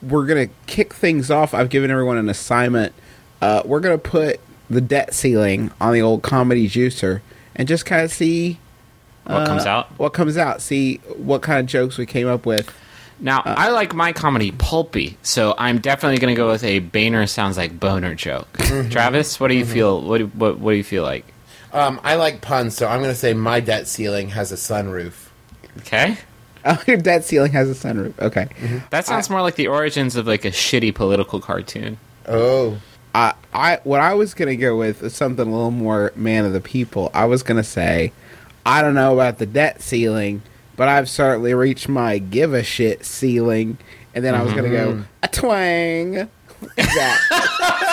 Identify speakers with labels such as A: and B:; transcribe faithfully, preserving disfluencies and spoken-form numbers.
A: we're gonna kick things off. I've given everyone an assignment. Uh, we're gonna put the debt ceiling on the old comedy juicer and just kind of see
B: what uh, comes out.
A: What comes out. See what kind of jokes we came up with.
B: Now, uh, I like my comedy pulpy, so I'm definitely going to go with a Boehner sounds like boner joke. Mm-hmm. Travis, what do you mm-hmm. feel? What do, what, what do you feel like?
C: Um, I like puns, so I'm going to say my debt ceiling has a sunroof.
B: Okay.
A: Oh, your debt ceiling has a sunroof. Okay.
B: Mm-hmm. That sounds I, more like the origins of like a shitty political cartoon.
C: Oh.
A: I, I what I was going to go with is something a little more man of the people. I was going to say, I don't know about the debt ceiling, but I've certainly reached my give a shit ceiling. And then mm-hmm. I was going to go, a twang. That.